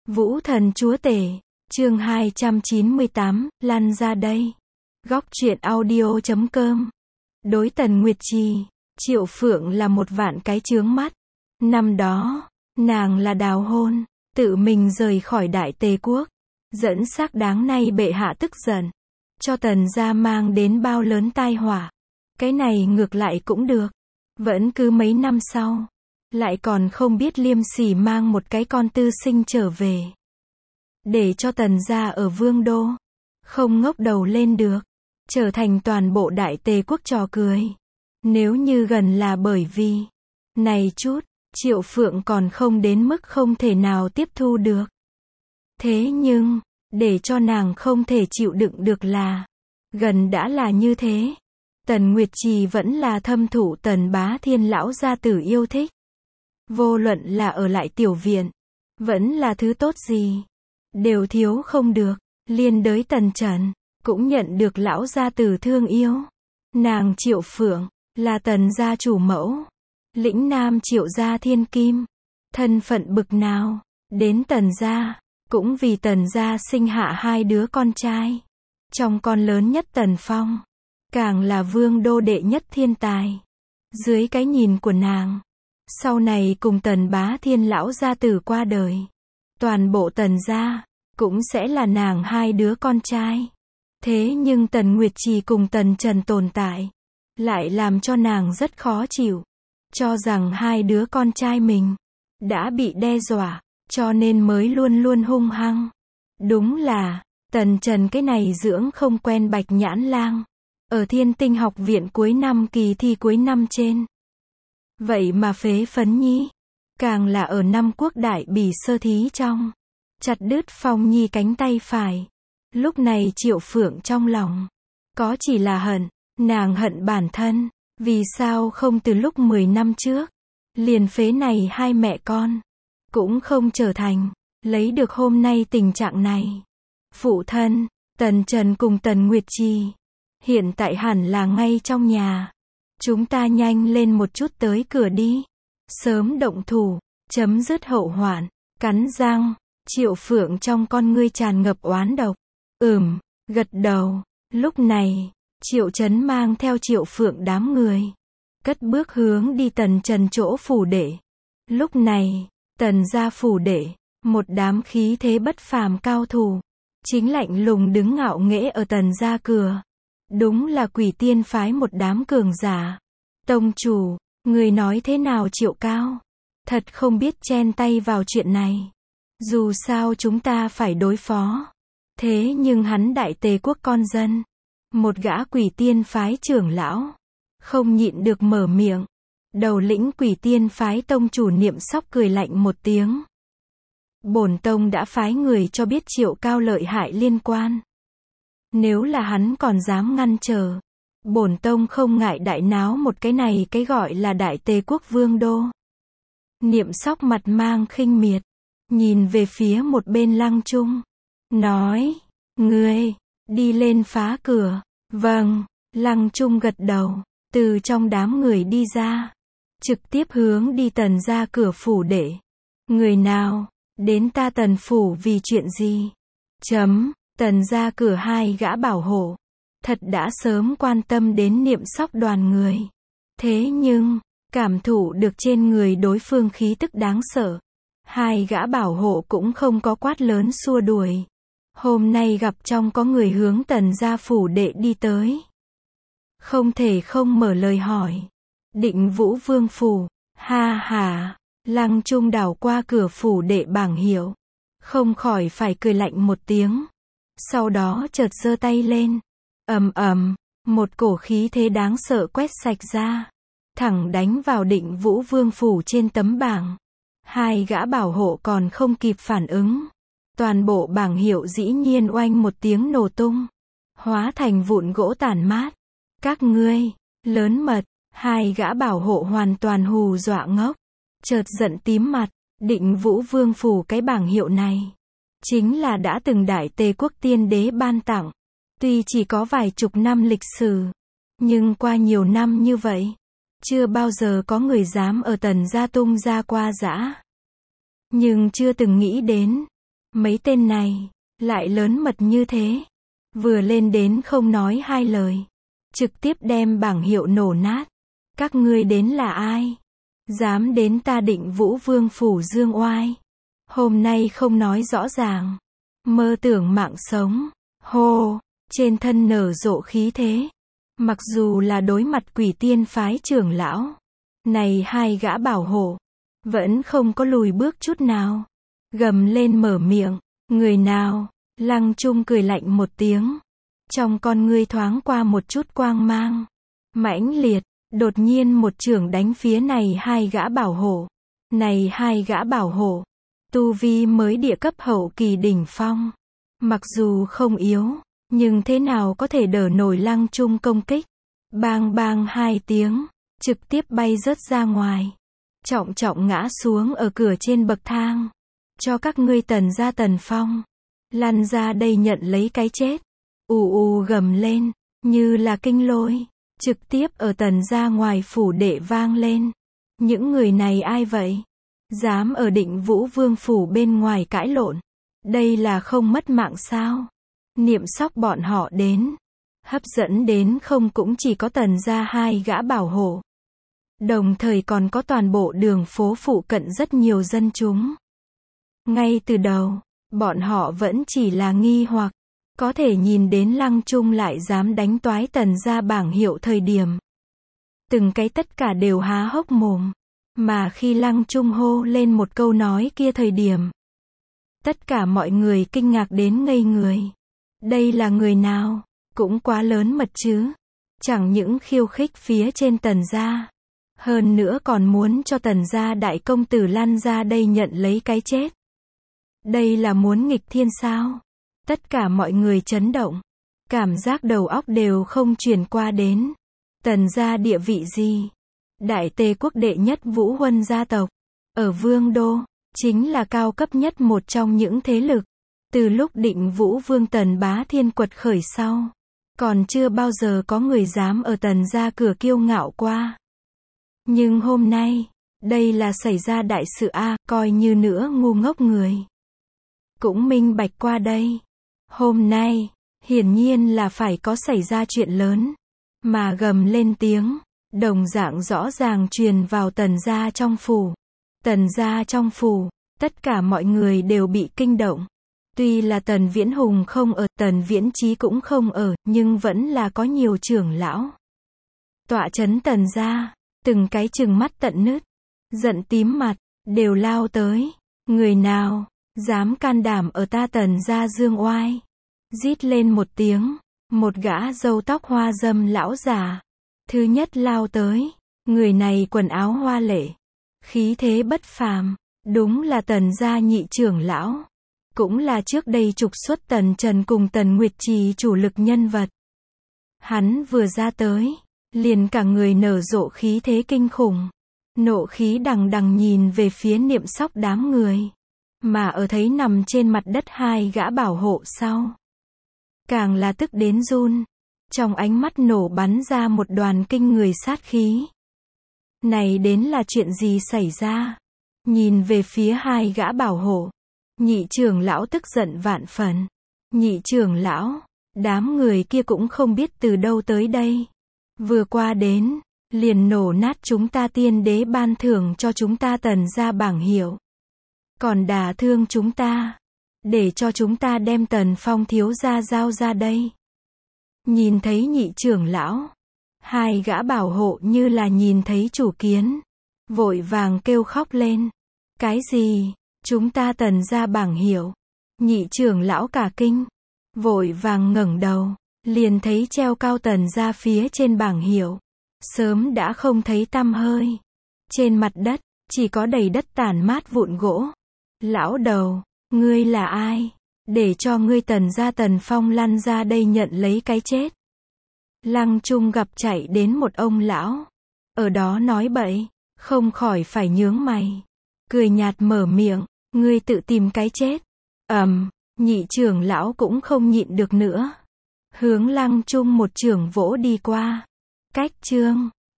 Vũ thần chúa tể, chương 298, lăn ra đây. Góc truyện audio.com. Đối Tần Nguyệt Trì, Triệu Phượng là một vạn cái chướng mắt. Năm đó, nàng là đào hôn, tự mình rời khỏi Đại Tề quốc, dẫn xác đáng nay bệ hạ tức giận, cho Tần gia mang đến bao lớn tai họa. Cái này ngược lại cũng được, vẫn cứ mấy năm sau, lại còn không biết liêm sỉ mang một cái con tư sinh trở về, để cho Tần gia ở Vương đô, không ngóc đầu lên được, trở thành toàn bộ Đại Tề quốc trò cười. Nếu như gần là bởi vì này chút, Triệu Phượng còn không đến mức không thể nào tiếp thu được. Thế nhưng, để cho nàng không thể chịu đựng được là, gần đã là như thế, Tần Nguyệt Trì vẫn là thâm thụ Tần Bá Thiên lão gia tử yêu thích. Vô luận là ở lại tiểu viện, vẫn là thứ tốt gì, đều thiếu không được. Liên đới Tần Trần, cũng nhận được lão gia tử thương yêu. Nàng Triệu Phượng, là Tần gia chủ mẫu, lĩnh nam Triệu gia thiên kim. Thân phận bực nào, đến Tần gia, cũng vì Tần gia sinh hạ hai đứa con trai. Trong con lớn nhất Tần Phong, càng là vương đô đệ nhất thiên tài. Dưới cái nhìn của nàng, sau này cùng Tần Bá Thiên lão gia tử qua đời, toàn bộ Tần gia, cũng sẽ là nàng hai đứa con trai. Thế nhưng Tần Nguyệt Trì cùng Tần Trần tồn tại, lại làm cho nàng rất khó chịu. Cho rằng hai đứa con trai mình, đã bị đe dọa, cho nên mới luôn luôn hung hăng. Đúng là, Tần Trần cái này dưỡng không quen bạch nhãn lang. Ở Thiên Tinh học viện cuối năm kỳ thi cuối năm trên. Vậy mà phế phấn nhi. Càng là ở năm quốc đại bỉ sơ thí trong. Chặt đứt Phong Nhi cánh tay phải. Lúc này Triệu Phượng trong lòng, có chỉ là hận. Nàng hận bản thân. Vì sao không từ lúc 10 năm trước, liền phế này hai mẹ con, cũng không trở thành, lấy được hôm nay tình trạng này. Phụ thân, Tần Trần cùng Tần Nguyệt Trì, hiện tại hẳn là ngay trong nhà. Chúng ta nhanh lên một chút tới cửa đi. Sớm động thủ, chấm dứt hậu hoạn. Cắn răng, Triệu Phượng trong con ngươi tràn ngập oán độc. Gật đầu. Lúc này, Triệu Chấn mang theo Triệu Phượng đám người, cất bước hướng đi Tần Trần chỗ phủ đệ. Lúc này, Tần gia phủ đệ, một đám khí thế bất phàm cao thủ, chính lạnh lùng đứng ngạo nghễ ở Tần gia cửa. Đúng là Quỷ Tiên phái một đám cường giả. Tông chủ, người nói thế nào Triệu Cao? Thật không biết chen tay vào chuyện này. Dù sao chúng ta phải đối phó. Thế nhưng hắn Đại Tề quốc con dân, một gã Quỷ Tiên phái trưởng lão, không nhịn được mở miệng. Đầu lĩnh Quỷ Tiên phái tông chủ Niệm Sóc cười lạnh một tiếng. Bổn tông đã phái người cho biết Triệu Cao lợi hại liên quan. Nếu là hắn còn dám ngăn trở, bổn tông không ngại đại náo một cái này cái gọi là Đại Tề quốc vương đô. Niệm Sóc mặt mang khinh miệt, nhìn về phía một bên Lăng Trung, nói, ngươi, đi lên phá cửa. Vâng, Lăng Trung gật đầu, từ trong đám người đi ra, trực tiếp hướng đi Tần gia cửa phủ đệ. Người nào, đến ta Tần phủ vì chuyện gì? Tần gia cửa hai gã bảo hộ, thật đã sớm quan tâm đến Niệm Sóc đoàn người. Thế nhưng, cảm thụ được trên người đối phương khí tức đáng sợ, hai gã bảo hộ cũng không có quát lớn xua đuổi. Hôm nay gặp trong có người hướng Tần gia phủ đệ đi tới, không thể không mở lời hỏi. Định Vũ Vương phủ. Ha ha. Lăng Trung đảo qua cửa phủ đệ bảng hiệu, không khỏi phải cười lạnh một tiếng. Sau đó chợt giơ tay lên, một cổ khí thế đáng sợ quét sạch ra, thẳng đánh vào Định Vũ Vương phủ trên tấm bảng. Hai gã bảo hộ còn không kịp phản ứng, toàn bộ bảng hiệu dĩ nhiên oanh một tiếng nổ tung, hóa thành vụn gỗ tàn mát. Các ngươi, lớn mật. Hai gã bảo hộ hoàn toàn hù dọa ngốc, chợt giận tím mặt. Định Vũ Vương phủ cái bảng hiệu này, chính là đã từng Đại Tề quốc tiên đế ban tặng. Tuy chỉ có vài chục năm lịch sử, nhưng qua nhiều năm như vậy, chưa bao giờ có người dám ở Tần gia tung ra qua giã. Nhưng chưa từng nghĩ đến, Mấy tên này, lại lớn mật như thế. Vừa lên đến không nói hai lời. Trực tiếp đem bảng hiệu nổ nát. Các ngươi đến là ai? Dám đến ta Định Vũ Vương phủ dương oai. Hôm nay không nói rõ ràng. Mơ tưởng mạng sống. Hô, trên thân nở rộ khí thế. Mặc dù là đối mặt Quỷ Tiên phái trưởng lão. Này hai gã bảo hộ. Vẫn không có lùi bước chút nào. Gầm lên mở miệng. Người nào? Lăng Trung cười lạnh một tiếng. Trong con ngươi thoáng qua một chút quang mang. Mãnh liệt, đột nhiên một chưởng đánh phía này hai gã bảo hộ. Này hai gã bảo hộ. Tu vi mới địa cấp hậu kỳ đỉnh phong. Mặc dù không yếu, nhưng thế nào có thể đỡ nổi Lăng Trung công kích. Bang bang hai tiếng, trực tiếp bay rớt ra ngoài. Trọng trọng ngã xuống ở cửa trên bậc thang. Cho các ngươi Tần gia Tần Phong. Lăn ra đây nhận lấy cái chết. Ù ù gầm lên, như là kinh lôi. Trực tiếp ở Tần gia ngoài phủ đệ vang lên. Những người này ai vậy? Dám ở Định Vũ Vương phủ bên ngoài cãi lộn. Đây là không mất mạng sao? Niệm Sóc bọn họ đến. Hấp dẫn đến không cũng chỉ có Tần gia hai gã bảo hộ. Đồng thời còn có toàn bộ đường phố phụ cận rất nhiều dân chúng. Ngay từ đầu, bọn họ vẫn chỉ là nghi hoặc. Có thể nhìn đến Lăng Trung lại dám đánh toái Tần gia bảng hiệu thời điểm. Từng cái tất cả đều há hốc mồm. Mà khi Lăng Trung hô lên một câu nói kia thời điểm. Tất cả mọi người kinh ngạc đến ngây người. Đây là người nào? Cũng quá lớn mật chứ. Chẳng những khiêu khích phía trên Tần gia. Hơn nữa còn muốn cho Tần gia đại công tử lăn ra đây nhận lấy cái chết. Đây là muốn nghịch thiên sao? Tất cả mọi người chấn động. Cảm giác đầu óc đều không chuyển qua đến. Tần gia địa vị gì? Đại Tề quốc đệ nhất Vũ Huân gia tộc. Ở Vương Đô, chính là cao cấp nhất một trong những thế lực. Từ lúc Định Vũ Vương Tần Bá Thiên quật khởi sau. Còn chưa bao giờ có người dám ở Tần gia cửa kiêu ngạo qua. Nhưng hôm nay, đây là xảy ra đại sự a, coi như nữa ngu ngốc người. Cũng minh bạch qua đây. Hôm nay, hiển nhiên là phải có xảy ra chuyện lớn. Mà gầm lên tiếng, đồng dạng rõ ràng truyền vào Tần gia trong phủ. Tần gia trong phủ, tất cả mọi người đều bị kinh động. Tuy là Tần Viễn Hùng không ở, Tần Viễn Chí cũng không ở, nhưng vẫn là có nhiều trưởng lão. Tọa trấn Tần gia, từng cái trừng mắt tận nứt, giận tím mặt, đều lao tới. Người nào dám can đảm ở ta Tần gia dương oai? Rít lên một tiếng, một gã râu tóc hoa râm lão già. Thứ nhất lao tới, người này quần áo hoa lệ, khí thế bất phàm, đúng là Tần gia nhị trưởng lão. Cũng là trước đây trục xuất Tần Trần cùng Tần Nguyệt Trì chủ lực nhân vật. Hắn vừa ra tới, liền cả người nở rộ khí thế kinh khủng. Nộ khí đằng đằng nhìn về phía Niệm Sóc đám người. Mà ở thấy nằm trên mặt đất hai gã bảo hộ sau. Càng là tức đến run. Trong ánh mắt nổ bắn ra một đoàn kinh người sát khí. Này đến là chuyện gì xảy ra? Nhìn về phía hai gã bảo hộ. Nhị trưởng lão tức giận vạn phần. Nhị trưởng lão, đám người kia cũng không biết từ đâu tới đây. Vừa qua đến, liền nổ nát chúng ta tiên đế ban thưởng cho chúng ta Tần gia bảng hiệu. Còn đả thương chúng ta. Để cho chúng ta đem Tần Phong thiếu gia giao ra đây. Nhìn thấy nhị trưởng lão. Hai gã bảo hộ như là nhìn thấy chủ kiến. Vội vàng kêu khóc lên. Cái gì? Chúng ta Tần gia bảng hiệu. Nhị trưởng lão cả kinh. Vội vàng ngẩng đầu. Liền thấy treo cao Tần gia phía trên bảng hiệu. Sớm đã không thấy tăm hơi. Trên mặt đất, chỉ có đầy đất tàn mát vụn gỗ. Lão đầu, ngươi là ai? Để cho ngươi Tần gia Tần Phong lăn ra đây nhận lấy cái chết. Lăng Trung gặp chạy đến một ông lão. Ở đó nói bậy, không khỏi phải nhướng mày. Cười nhạt mở miệng, ngươi tự tìm cái chết. Nhị trưởng lão cũng không nhịn được nữa. Hướng Lăng Trung một chưởng vỗ đi qua. Cách chương